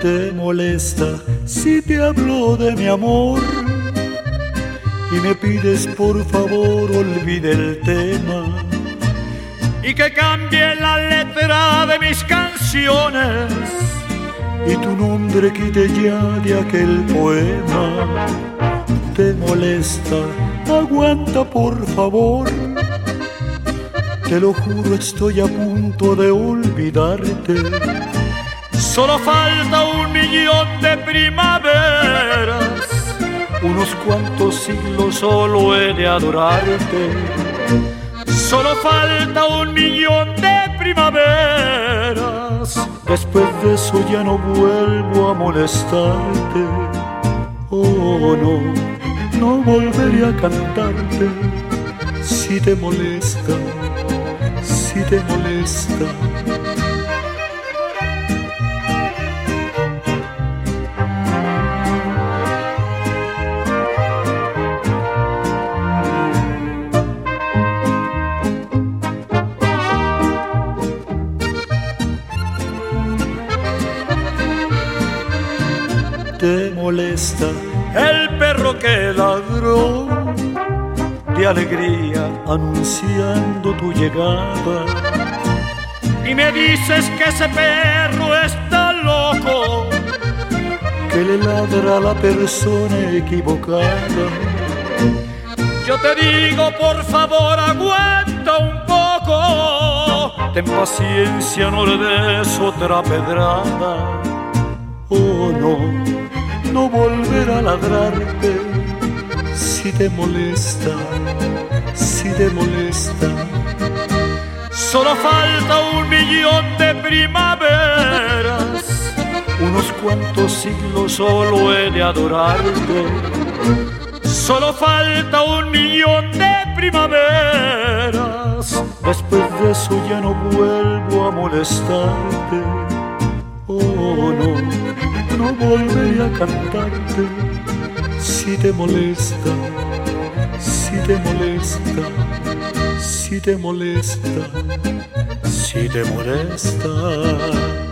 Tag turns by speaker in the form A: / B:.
A: ¿Te molesta si te hablo de mi amor? Y me pides por favor olvide el tema
B: y que cambie la letra de mis canciones
A: y tu nombre quite ya de aquel poema. ¿Te molesta? Aguanta por favor. Te lo juro, estoy a punto de olvidarte.
B: Solo falta 1.000.000 de primaveras,
A: unos cuantos siglos solo he de adorarte.
B: Solo falta 1.000.000 de primaveras.
A: Después de eso ya no vuelvo a molestarte. Oh no, no volveré a cantarte. Si te molesta, si te molesta. ¿Te molesta
B: el perro que
A: ladró de alegría anunciando tu llegada?
B: Y me dices que ese perro está loco,
A: que le ladra a la persona equivocada.
B: Yo te digo por favor aguanta un poco,
A: ten paciencia, no le des otra pedrada. Oh no, no volverá a ladrarte. Si te molesta, si te molesta.
B: Solo falta 1.000.000 de primaveras,
A: unos cuantos siglos solo he de adorarte.
B: Solo falta 1.000.000 de primaveras.
A: Después de eso ya no vuelvo a molestarte. Oh no, no volveré a cantarte. Si te molesta, si te molesta, si te molesta, si te molesta.